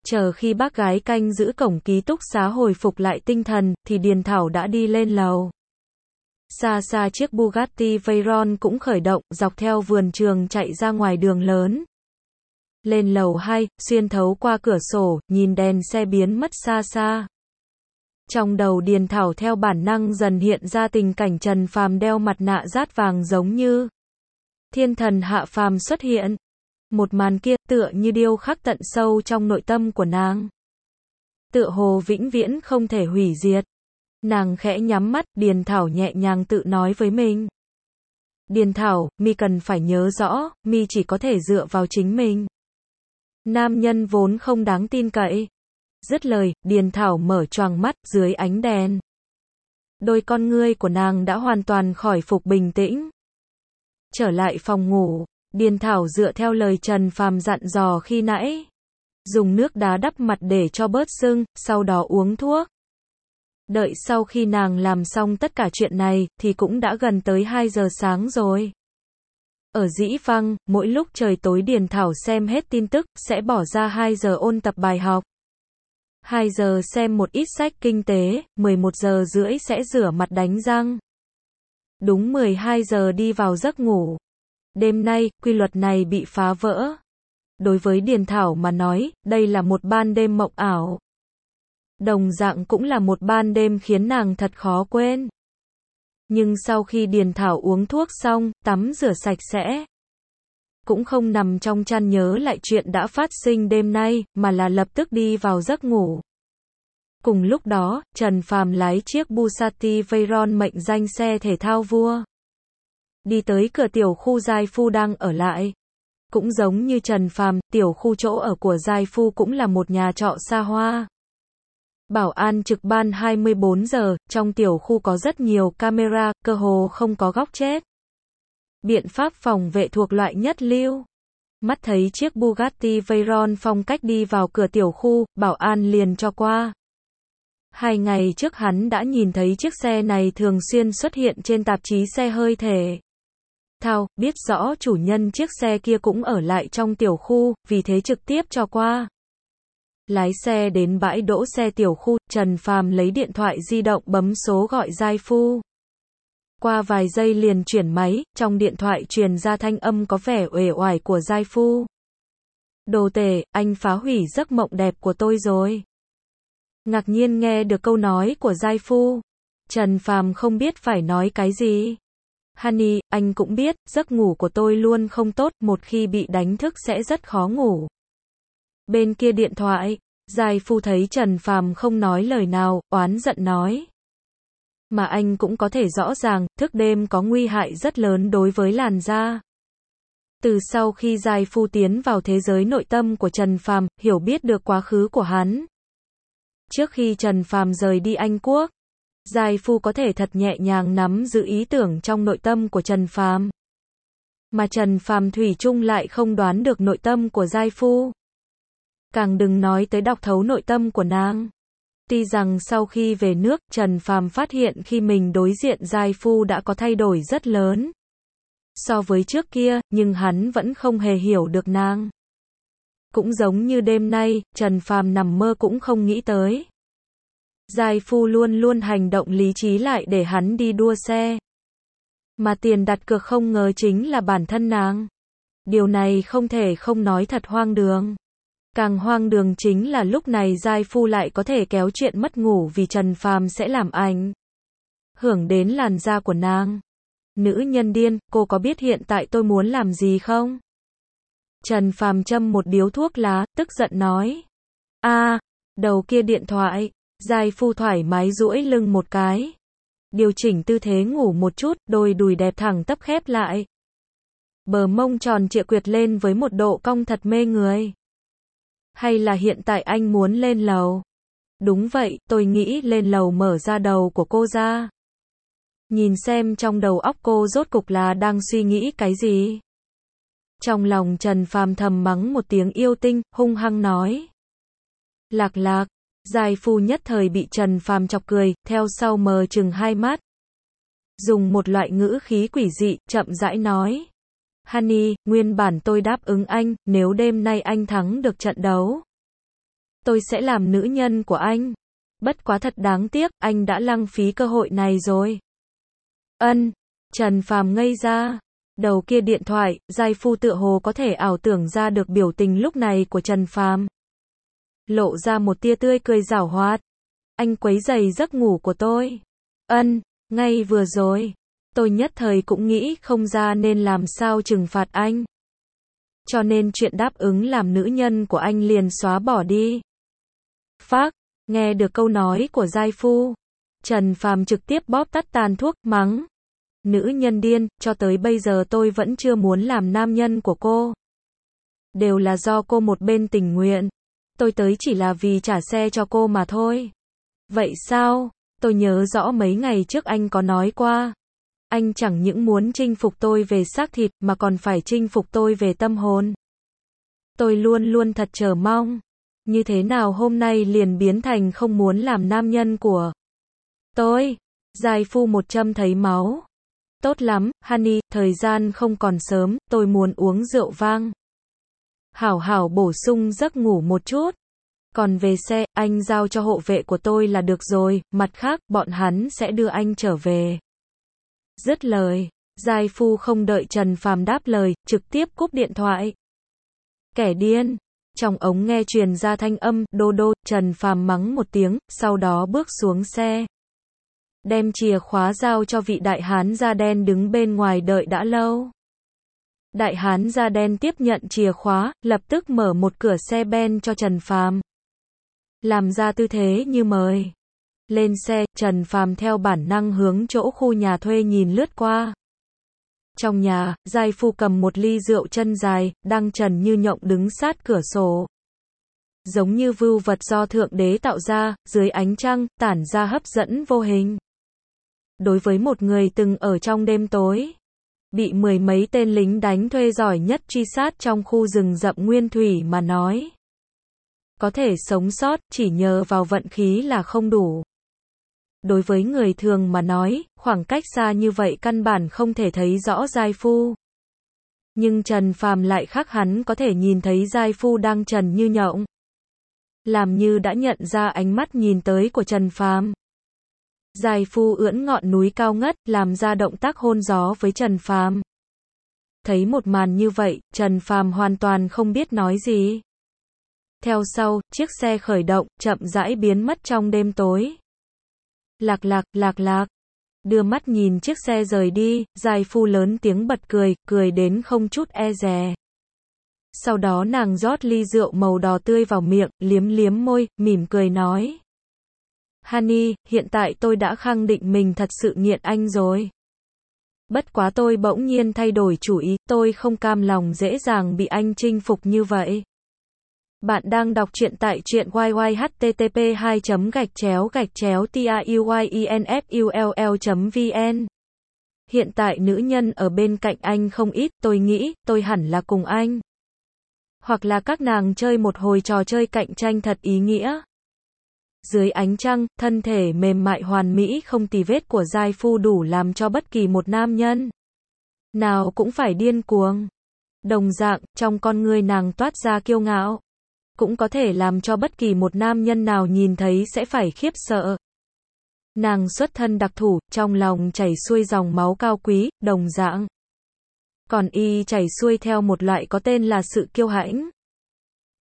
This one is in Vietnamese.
Chờ khi bác gái canh giữ cổng ký túc xá hồi phục lại tinh thần, thì Điền Thảo đã đi lên lầu. Xa xa chiếc Bugatti Veyron cũng khởi động, dọc theo vườn trường chạy ra ngoài đường lớn. Lên lầu 2, xuyên thấu qua cửa sổ, nhìn đèn xe biến mất xa xa. Trong đầu Điền Thảo theo bản năng dần hiện ra tình cảnh Trần Phàm đeo mặt nạ dát vàng giống như thiên thần hạ phàm xuất hiện. Một màn kia tựa như điêu khắc tận sâu trong nội tâm của nàng. Tựa hồ vĩnh viễn không thể hủy diệt. Nàng khẽ nhắm mắt, Điền Thảo nhẹ nhàng tự nói với mình. Điền Thảo, mi cần phải nhớ rõ, mi chỉ có thể dựa vào chính mình. Nam nhân vốn không đáng tin cậy. Dứt lời, Điền Thảo mở choàng mắt dưới ánh đèn. Đôi con ngươi của nàng đã hoàn toàn khỏi phục bình tĩnh. Trở lại phòng ngủ, Điền Thảo dựa theo lời Trần Phàm dặn dò khi nãy. Dùng nước đá đắp mặt để cho bớt sưng, sau đó uống thuốc. Đợi sau khi nàng làm xong tất cả chuyện này, thì cũng đã gần tới 2 giờ sáng rồi. Ở Dĩ Văng, mỗi lúc trời tối Điền Thảo xem hết tin tức, sẽ bỏ ra 2 giờ ôn tập bài học. 2 giờ xem một ít sách kinh tế, 11 giờ rưỡi sẽ rửa mặt đánh răng. Đúng 12 giờ đi vào giấc ngủ. Đêm nay, quy luật này bị phá vỡ. Đối với Điền Thảo mà nói, đây là một ban đêm mộng ảo. Đồng dạng cũng là một ban đêm khiến nàng thật khó quên. Nhưng sau khi Điền Thảo uống thuốc xong, tắm rửa sạch sẽ, cũng không nằm trong chăn nhớ lại chuyện đã phát sinh đêm nay, mà là lập tức đi vào giấc ngủ. Cùng lúc đó, Trần Phàm lái chiếc Bugatti Veyron mệnh danh xe thể thao vua. Đi tới cửa tiểu khu Giai Phu đang ở lại. Cũng giống như Trần Phàm, tiểu khu chỗ ở của Giai Phu cũng là một nhà trọ xa hoa. Bảo an trực ban 24 giờ, trong tiểu khu có rất nhiều camera, cơ hồ không có góc chết. Biện pháp phòng vệ thuộc loại nhất lưu. Mắt thấy chiếc Bugatti Veyron phong cách đi vào cửa tiểu khu, bảo an liền cho qua. 2 ngày trước hắn đã nhìn thấy chiếc xe này thường xuyên xuất hiện trên tạp chí xe hơi thể thao, biết rõ chủ nhân chiếc xe kia cũng ở lại trong tiểu khu, vì thế trực tiếp cho qua. Lái xe đến bãi đỗ xe tiểu khu, Trần Phàm lấy điện thoại di động bấm số gọi Giai Phu. Qua vài giây liền chuyển máy, trong điện thoại truyền ra thanh âm có vẻ uể oải của Giai Phu. Đồ tể, anh phá hủy giấc mộng đẹp của tôi rồi. Ngạc nhiên nghe được câu nói của Giai Phu, Trần Phàm không biết phải nói cái gì. Honey, anh cũng biết, giấc ngủ của tôi luôn không tốt, một khi bị đánh thức sẽ rất khó ngủ. Bên kia điện thoại, Giai Phu thấy Trần Phàm không nói lời nào, oán giận nói. Mà anh cũng có thể rõ ràng, thức đêm có nguy hại rất lớn đối với làn da. Từ sau khi Giai Phu tiến vào thế giới nội tâm của Trần Phàm, hiểu biết được quá khứ của hắn. Trước khi Trần Phàm rời đi Anh Quốc, Giai Phu có thể thật nhẹ nhàng nắm giữ ý tưởng trong nội tâm của Trần Phàm. Mà Trần Phàm thủy chung lại không đoán được nội tâm của Giai Phu. Càng đừng nói tới đọc thấu nội tâm của nàng. Tuy rằng sau khi về nước, Trần Phàm phát hiện khi mình đối diện Giai Phu đã có thay đổi rất lớn so với trước kia, nhưng hắn vẫn không hề hiểu được nàng. Cũng giống như đêm nay, Trần Phàm nằm mơ cũng không nghĩ tới. Giai Phu luôn luôn hành động lý trí lại để hắn đi đua xe. Mà tiền đặt cược không ngờ chính là bản thân nàng. Điều này không thể không nói thật hoang đường. Càng hoang đường chính là lúc này Giai Phu lại có thể kéo chuyện mất ngủ vì Trần Phàm sẽ làm ảnh hưởng đến làn da của nàng. Nữ nhân điên, cô có biết hiện tại tôi muốn làm gì không? Trần Phàm châm một điếu thuốc lá, tức giận nói. Đầu kia điện thoại, Giai Phu thoải mái duỗi lưng một cái. Điều chỉnh tư thế ngủ một chút, đôi đùi đẹp thẳng tắp khép lại. Bờ mông tròn trịa quyệt lên với một độ cong thật mê người. Hay là hiện tại anh muốn lên lầu? Đúng vậy, tôi nghĩ lên lầu mở ra đầu của cô ra. Nhìn xem trong đầu óc cô rốt cục là đang suy nghĩ cái gì. Trong lòng Trần Phàm thầm mắng một tiếng yêu tinh, hung hăng nói. Lạc lạc, Giai Phu nhất thời bị Trần Phàm chọc cười, theo sau mờ chừng hai mắt. Dùng một loại ngữ khí quỷ dị, chậm rãi nói. Honey, nguyên bản tôi đáp ứng anh, nếu đêm nay anh thắng được trận đấu. Tôi sẽ làm nữ nhân của anh. Bất quá thật đáng tiếc, anh đã lãng phí cơ hội này rồi. Trần Phàm ngây ra. Đầu kia điện thoại, giai phu tựa hồ có thể ảo tưởng ra được biểu tình lúc này của Trần Phàm. Lộ ra một tia tươi cười giảo hoạt. Anh quấy rầy giấc ngủ của tôi. Ngay vừa rồi, tôi nhất thời cũng nghĩ không ra nên làm sao trừng phạt anh. Cho nên chuyện đáp ứng làm nữ nhân của anh liền xóa bỏ đi. Phác, nghe được câu nói của giai phu, Trần Phàm trực tiếp bóp tắt tàn thuốc, mắng. Nữ nhân điên, cho tới bây giờ tôi vẫn chưa muốn làm nam nhân của cô. Đều là do cô một bên tình nguyện. Tôi tới chỉ là vì trả xe cho cô mà thôi. Vậy sao? Tôi nhớ rõ mấy ngày trước anh có nói qua. Anh chẳng những muốn chinh phục tôi về xác thịt mà còn phải chinh phục tôi về tâm hồn. Tôi luôn luôn thật chờ mong. Như thế nào hôm nay liền biến thành không muốn làm nam nhân của tôi? Giai phu một châm thấy máu. Tốt lắm, honey, thời gian không còn sớm, tôi muốn uống rượu vang. Hảo hảo bổ sung giấc ngủ một chút. Còn về xe, anh giao cho hộ vệ của tôi là được rồi, mặt khác, bọn hắn sẽ đưa anh trở về. Dứt lời, giai phu không đợi Trần Phàm đáp lời, trực tiếp cúp điện thoại. Kẻ điên. Trong ống nghe truyền ra thanh âm, đô đô, Trần Phàm mắng một tiếng, sau đó bước xuống xe. Đem chìa khóa giao cho vị đại hán da đen đứng bên ngoài đợi đã lâu. Đại hán da đen tiếp nhận chìa khóa, lập tức mở một cửa xe ben cho Trần Phàm. Làm ra tư thế như mời. Lên xe, Trần Phàm theo bản năng hướng chỗ khu nhà thuê nhìn lướt qua. Trong nhà, giai phu cầm một ly rượu chân dài, đang trần như nhộng đứng sát cửa sổ. Giống như vưu vật do Thượng Đế tạo ra, dưới ánh trăng, tản ra hấp dẫn vô hình. Đối với một người từng ở trong đêm tối, bị mười mấy tên lính đánh thuê giỏi nhất truy sát trong khu rừng rậm nguyên thủy mà nói. Có thể sống sót, chỉ nhờ vào vận khí là không đủ. Đối với người thường mà nói, khoảng cách xa như vậy căn bản không thể thấy rõ giai phu. Nhưng Trần Phàm lại khác, hắn có thể nhìn thấy giai phu đang trần như nhộng. Làm như đã nhận ra ánh mắt nhìn tới của Trần Phàm. Giai phu ưỡn ngọn núi cao ngất, làm ra động tác hôn gió với Trần Phàm. Thấy một màn như vậy, Trần Phàm hoàn toàn không biết nói gì. Theo sau, chiếc xe khởi động, chậm rãi biến mất trong đêm tối. Lạc lạc, lạc lạc. Đưa mắt nhìn chiếc xe rời đi, giai phu lớn tiếng bật cười, cười đến không chút e dè. Sau đó nàng rót ly rượu màu đỏ tươi vào miệng, liếm liếm môi, mỉm cười nói. Honey, hiện tại tôi đã khẳng định mình thật sự nghiện anh rồi. Bất quá tôi bỗng nhiên thay đổi chủ ý, tôi không cam lòng dễ dàng bị anh chinh phục như vậy. Bạn đang đọc truyện tại truyện http://tuyinfull.vn. Hiện tại nữ nhân ở bên cạnh anh không ít, tôi nghĩ, tôi hẳn là cùng anh. Hoặc là các nàng chơi một hồi trò chơi cạnh tranh thật ý nghĩa. Dưới ánh trăng, thân thể mềm mại hoàn mỹ không tì vết của giai phu đủ làm cho bất kỳ một nam nhân nào cũng phải điên cuồng. Đồng dạng, trong con ngươi nàng toát ra kiêu ngạo, cũng có thể làm cho bất kỳ một nam nhân nào nhìn thấy sẽ phải khiếp sợ. Nàng xuất thân đặc thù, trong lòng chảy xuôi dòng máu cao quý, đồng dạng. Còn y chảy xuôi theo một loại có tên là sự kiêu hãnh.